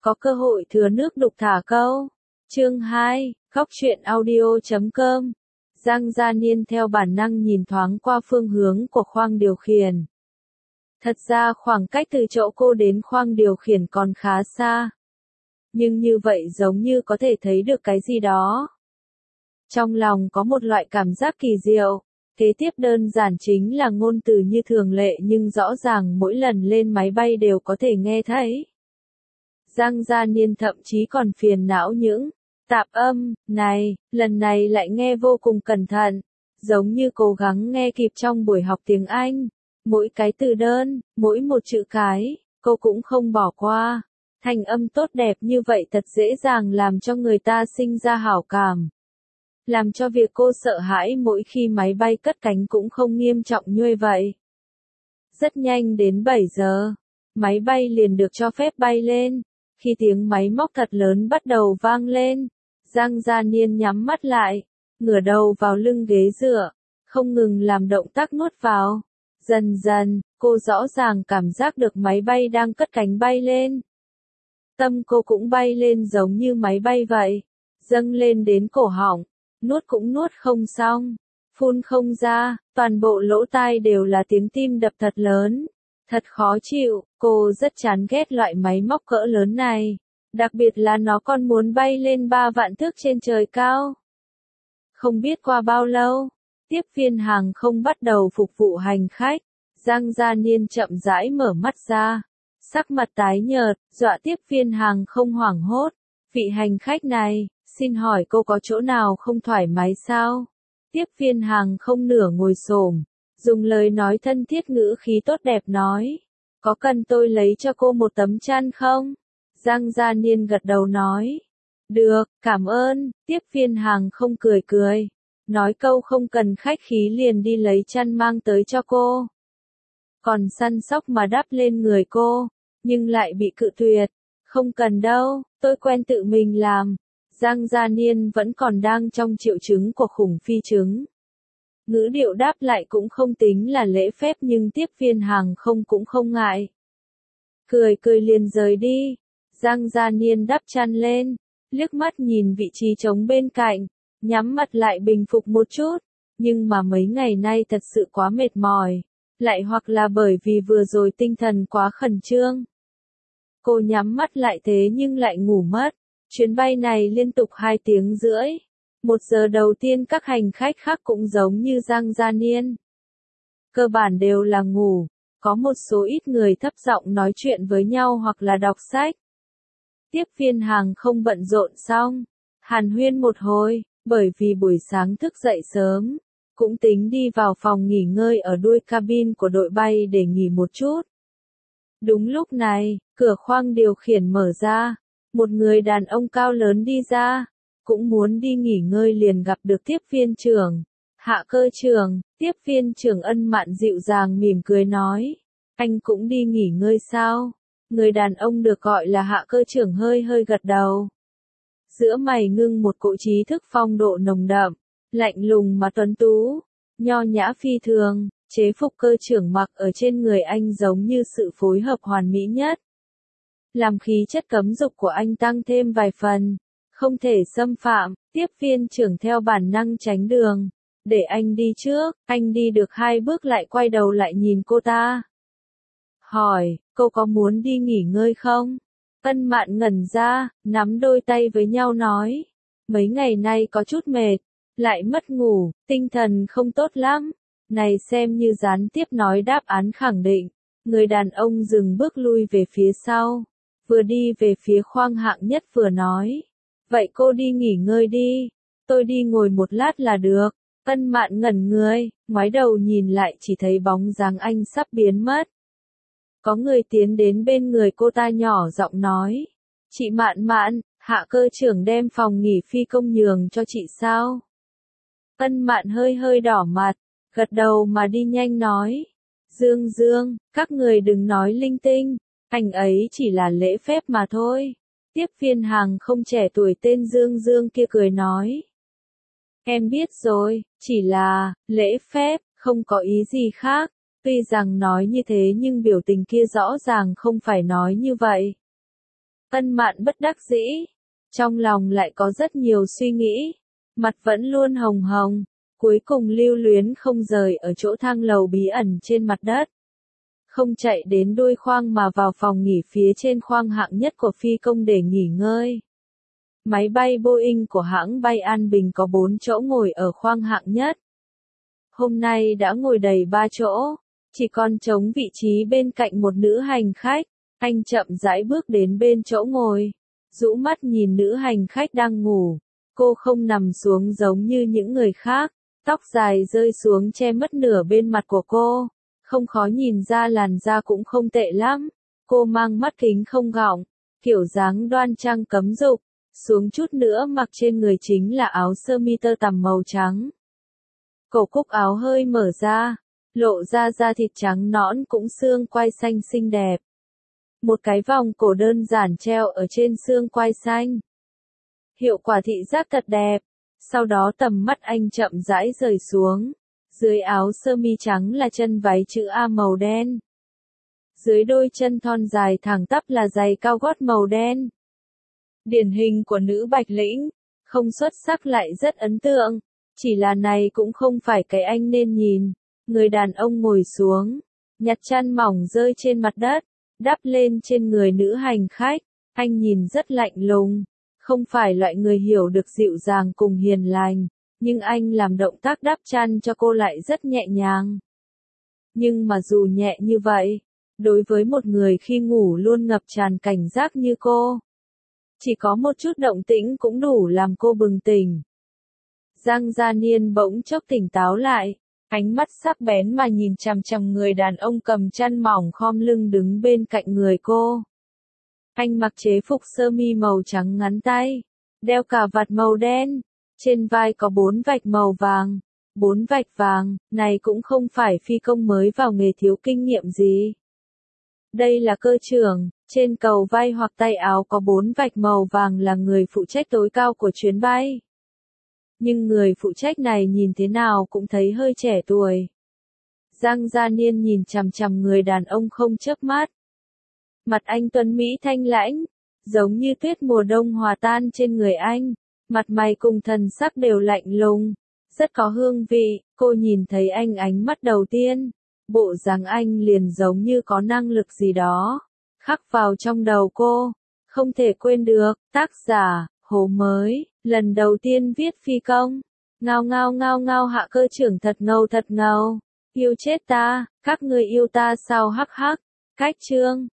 có cơ hội thừa nước đục thả câu. Chương 2, Góc truyện audio.com. Giang Gia Niên theo bản năng nhìn thoáng qua phương hướng của khoang điều khiển. Thật ra khoảng cách từ chỗ cô đến khoang điều khiển còn khá xa. Nhưng như vậy giống như có thể thấy được cái gì đó. Trong lòng có một loại cảm giác kỳ diệu. Kế tiếp đơn giản chính là ngôn từ như thường lệ nhưng rõ ràng mỗi lần lên máy bay đều có thể nghe thấy. Giang Gia Niên thậm chí còn phiền não những tạp âm này, lần này lại nghe vô cùng cẩn thận, giống như cố gắng nghe kịp trong buổi học tiếng Anh. Mỗi cái từ đơn, mỗi một chữ cái, cô cũng không bỏ qua. Thành âm tốt đẹp như vậy thật dễ dàng làm cho người ta sinh ra hảo cảm. Làm cho việc cô sợ hãi mỗi khi máy bay cất cánh cũng không nghiêm trọng như vậy. Rất nhanh đến 7 giờ, máy bay liền được cho phép bay lên. Khi tiếng máy móc thật lớn bắt đầu vang lên, Giang Gia Niên nhắm mắt lại, ngửa đầu vào lưng ghế dựa, không ngừng làm động tác nuốt vào. Dần dần, cô rõ ràng cảm giác được máy bay đang cất cánh bay lên. Tâm cô cũng bay lên giống như máy bay vậy, dâng lên đến cổ họng, nuốt cũng nuốt không xong, phun không ra, toàn bộ lỗ tai đều là tiếng tim đập thật lớn. Thật khó chịu, cô rất chán ghét loại máy móc cỡ lớn này, đặc biệt là nó còn muốn bay lên 3 vạn thước trên trời cao. Không biết qua bao lâu, tiếp viên hàng không bắt đầu phục vụ hành khách, Giang Gia Niên chậm rãi mở mắt ra, sắc mặt tái nhợt, dọa tiếp viên hàng không hoảng hốt. Vị hành khách này, xin hỏi cô có chỗ nào không thoải mái sao? Tiếp viên hàng không nửa ngồi xổm, dùng lời nói thân thiết ngữ khí tốt đẹp nói, có cần tôi lấy cho cô một tấm chăn không? Giang Gia Niên gật đầu nói, được, cảm ơn. Tiếp viên hàng không cười cười, nói câu không cần khách khí liền đi lấy chăn mang tới cho cô. Còn săn sóc mà đắp lên người cô, nhưng lại bị cự tuyệt, không cần đâu, tôi quen tự mình làm. Giang Gia Niên vẫn còn đang trong triệu chứng của khủng phi chứng. Ngữ điệu đáp lại cũng không tính là lễ phép nhưng tiếp viên hàng không cũng không ngại. Cười cười liền rời đi. Giang Gia Niên đắp chăn lên, liếc mắt nhìn vị trí trống bên cạnh, nhắm mắt lại bình phục một chút. Nhưng mà mấy ngày nay thật sự quá mệt mỏi, lại hoặc là bởi vì vừa rồi tinh thần quá khẩn trương. Cô nhắm mắt lại thế nhưng lại ngủ mất. Chuyến bay này liên tục 2 tiếng rưỡi. 1 giờ đầu tiên các hành khách khác cũng giống như Giang Gia Niên. Cơ bản đều là ngủ, có một số ít người thấp giọng nói chuyện với nhau hoặc là đọc sách. Tiếp viên hàng không bận rộn xong, hàn huyên một hồi, bởi vì buổi sáng thức dậy sớm, cũng tính đi vào phòng nghỉ ngơi ở đuôi cabin của đội bay để nghỉ một chút. Đúng lúc này, cửa khoang điều khiển mở ra, một người đàn ông cao lớn đi ra, cũng muốn đi nghỉ ngơi liền gặp được tiếp viên trưởng. Hạ cơ trưởng, tiếp viên trưởng Ân Mạn dịu dàng mỉm cười nói, anh cũng đi nghỉ ngơi sao? Người đàn ông được gọi là hạ cơ trưởng hơi hơi gật đầu. Giữa mày ngưng một cỗ trí thức phong độ nồng đậm, lạnh lùng mà tuấn tú, nho nhã phi thường, chế phục cơ trưởng mặc ở trên người anh giống như sự phối hợp hoàn mỹ nhất. Làm khí chất cấm dục của anh tăng thêm vài phần, không thể xâm phạm, tiếp viên trưởng theo bản năng tránh đường. Để anh đi trước, anh đi được 2 bước lại quay đầu lại nhìn cô ta. Hỏi, cô có muốn đi nghỉ ngơi không? Ân Mạn ngẩn ra, nắm đôi tay với nhau nói. Mấy ngày nay có chút mệt, lại mất ngủ, tinh thần không tốt lắm. Này xem như gián tiếp nói đáp án khẳng định. Người đàn ông dừng bước lui về phía sau. Vừa đi về phía khoang hạng nhất vừa nói. Vậy cô đi nghỉ ngơi đi. Tôi đi ngồi một lát là được. Ân Mạn ngẩn người, ngoái đầu nhìn lại chỉ thấy bóng dáng anh sắp biến mất. Có người tiến đến bên người cô ta nhỏ giọng nói. Chị Mạn Mạn, hạ cơ trưởng đem phòng nghỉ phi công nhường cho chị sao? Ân Mạn hơi hơi đỏ mặt, gật đầu mà đi nhanh nói. Dương Dương, các người đừng nói linh tinh, anh ấy chỉ là lễ phép mà thôi. Tiếp viên hàng không trẻ tuổi tên Dương Dương kia cười nói. Em biết rồi, chỉ là, lễ phép, không có ý gì khác. Tuy rằng nói như thế nhưng biểu tình kia rõ ràng không phải nói như vậy. Ân Mạn bất đắc dĩ, trong lòng lại có rất nhiều suy nghĩ, mặt vẫn luôn hồng hồng, cuối cùng lưu luyến không rời ở chỗ thang lầu bí ẩn trên mặt đất. Không chạy đến đuôi khoang mà vào phòng nghỉ phía trên khoang hạng nhất của phi công để nghỉ ngơi. Máy bay Boeing của hãng bay An Bình có 4 chỗ ngồi ở khoang hạng nhất. Hôm nay đã ngồi đầy 3 chỗ, chỉ còn trống vị trí bên cạnh một nữ hành khách. Anh chậm rãi bước đến bên chỗ ngồi, rũ mắt nhìn nữ hành khách đang ngủ. Cô không nằm xuống giống như những người khác, tóc dài rơi xuống che mất nửa bên mặt của cô. Không khó nhìn ra làn da cũng không tệ lắm. Cô mang mắt kính không gọng, kiểu dáng đoan trang cấm dục. Xuống chút nữa mặc trên người chính là áo sơ mi tơ tằm màu trắng. Cổ cúc áo hơi mở ra, lộ ra da thịt trắng nõn cũng xương quai xanh xinh đẹp. Một cái vòng cổ đơn giản treo ở trên xương quai xanh. Hiệu quả thị giác thật đẹp. Sau đó tầm mắt anh chậm rãi rời xuống. Dưới áo sơ mi trắng là chân váy chữ A màu đen. Dưới đôi chân thon dài thẳng tắp là giày cao gót màu đen. Điển hình của nữ Bạch Lĩnh, không xuất sắc lại rất ấn tượng. Chỉ là này cũng không phải cái anh nên nhìn. Người đàn ông ngồi xuống, nhặt chăn mỏng rơi trên mặt đất, đắp lên trên người nữ hành khách. Anh nhìn rất lạnh lùng, không phải loại người hiểu được dịu dàng cùng hiền lành, nhưng anh làm động tác đắp chăn cho cô lại rất nhẹ nhàng. Nhưng mà dù nhẹ như vậy, đối với một người khi ngủ luôn ngập tràn cảnh giác như cô, chỉ có một chút động tĩnh cũng đủ làm cô bừng tỉnh. Giang Gia Niên bỗng chốc tỉnh táo lại, ánh mắt sắc bén mà nhìn chằm chằm người đàn ông cầm chăn mỏng khom lưng đứng bên cạnh người cô. Anh mặc chế phục sơ mi màu trắng ngắn tay, đeo cà vạt màu đen, trên vai có 4 vạch màu vàng. 4 vạch vàng, này cũng không phải phi công mới vào nghề thiếu kinh nghiệm gì. Đây là cơ trưởng, trên cầu vai hoặc tay áo có 4 vạch màu vàng là người phụ trách tối cao của chuyến bay. Nhưng người phụ trách này nhìn thế nào cũng thấy hơi trẻ tuổi. Giang Gia Niên nhìn chằm chằm người đàn ông không chớp mắt. Mặt anh tuấn mỹ thanh lãnh, giống như tuyết mùa đông hòa tan trên người anh. Mặt mày cùng thần sắc đều lạnh lùng, rất có hương vị. Cô nhìn thấy anh ánh mắt đầu tiên, bộ dáng anh liền giống như có năng lực gì đó, khắc vào trong đầu cô, không thể quên được. Tác giả, Hồ Mới, lần đầu tiên viết phi công. Ngao ngao ngao ngao hạ cơ trưởng thật ngầu, yêu chết ta, các người yêu ta sao hắc hắc. Cách chương